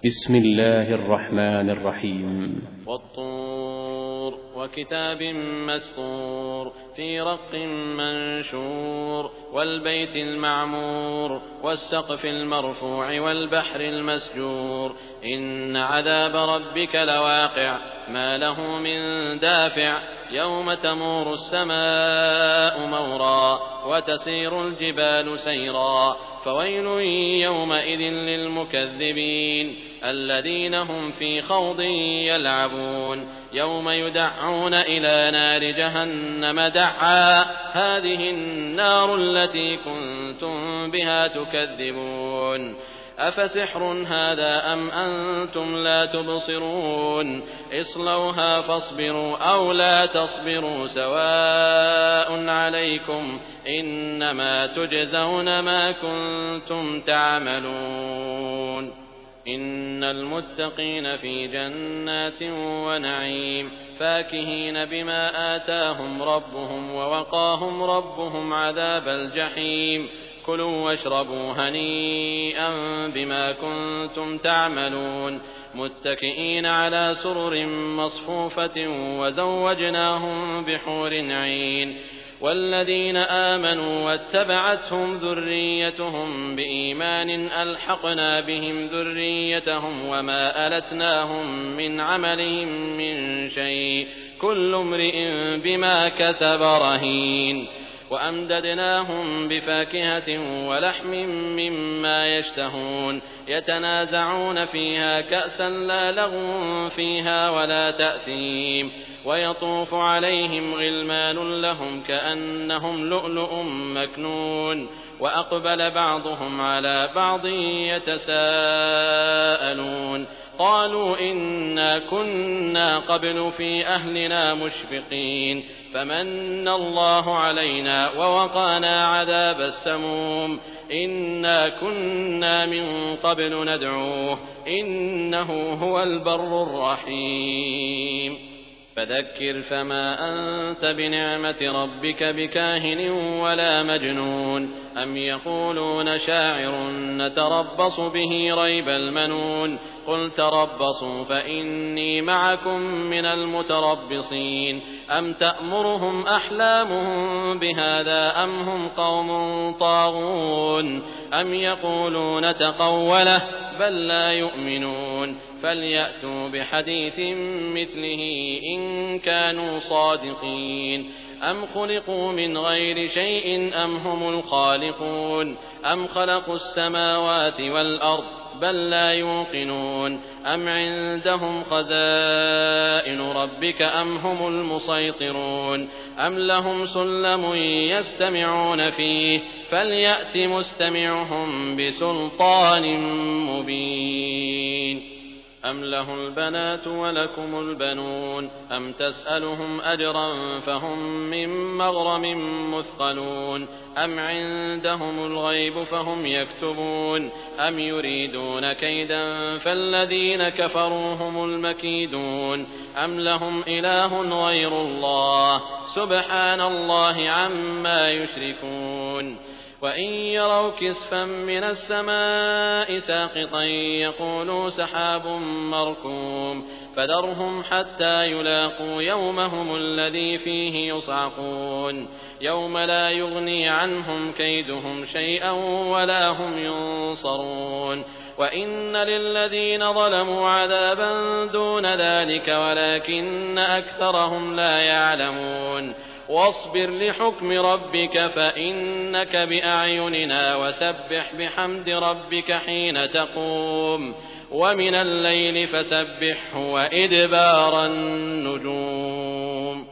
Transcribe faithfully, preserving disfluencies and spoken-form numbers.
بسم الله الرحمن الرحيم. والطور وكتاب مسطور في رق منشور والبيت المعمور والسقف المرفوع والبحر المسجور إن عذاب ربك لواقع ما له من دافع يوم تمور السماء مورا وتسير الجبال سيرا فويل يومئذ للمكذبين الذين هم في خوض يلعبون يوم يدعون إلى نار جهنم دعا هذه النار التي كنتم بها تكذبون أفسحر هذا أم أنتم لا تبصرون اصلوها فاصبروا أو لا تصبروا سواء عليكم إنما تجزون ما كنتم تعملون إن المتقين في جنات ونعيم فاكهين بما آتاهم ربهم ووقاهم ربهم عذاب الجحيم كلوا واشربوا هنيئا بما كنتم تعملون متكئين على سرر مصفوفة وزوجناهم بحور عين والذين آمنوا واتبعتهم ذريتهم بإيمان ألحقنا بهم ذريتهم وما ألتناهم من عملهم من شيء كل امرئ بما كسب رهين وأمددناهم بفاكهة ولحم مما يشتهون يتنازعون فيها كأسا لا لغو فيها ولا تأثيم ويطوف عليهم غلمان لهم كأنهم لؤلؤ مكنون وأقبل بعضهم على بعض يتساءلون قالوا إنا كنا قبل في أهلنا مشفقين فمن الله علينا ووقانا عذاب السموم إنا كنا من قبل ندعوه إنه هو البر الرحيم فذكر فما أنت بنعمة ربك بكاهن ولا مجنون أم يقولون شاعر نتربص به ريب المنون قل تربصوا فإني معكم من المتربصين أم تأمرهم أحلامهم بهذا أم هم قوم طاغون أم يقولون تقوله بل لا يؤمنون فليأتوا بحديث مثله إن كانوا صادقين أم خلقوا من غير شيء أم هم الخالقون أم خلقوا السماوات والأرض بل لا يوقنون أم عندهم خزائن ربك أم هم المسيطرون أم لهم سلم يستمعون فيه فليأت مستمعهم بسلطان مبين أم له البنات ولكم البنون أم تسألهم أجرا فهم من مغرم مثقلون أم عندهم الغيب فهم يكتبون أم يريدون كيدا فالذين كفروا هم المكيدون أم لهم إله غير الله سبحان الله عما يشركون وإن يروا كسفا من السماء ساقطا يقولوا سحاب مركوم فذرهم حتى يلاقوا يومهم الذي فيه يصعقون يوم لا يغني عنهم كيدهم شيئا ولا هم ينصرون وإن للذين ظلموا عذابا دون ذلك ولكن أكثرهم لا يعلمون واصبر لحكم ربك فإنك بأعيننا وسبح بحمد ربك حين تقوم ومن الليل فسبحه وإدبار النجوم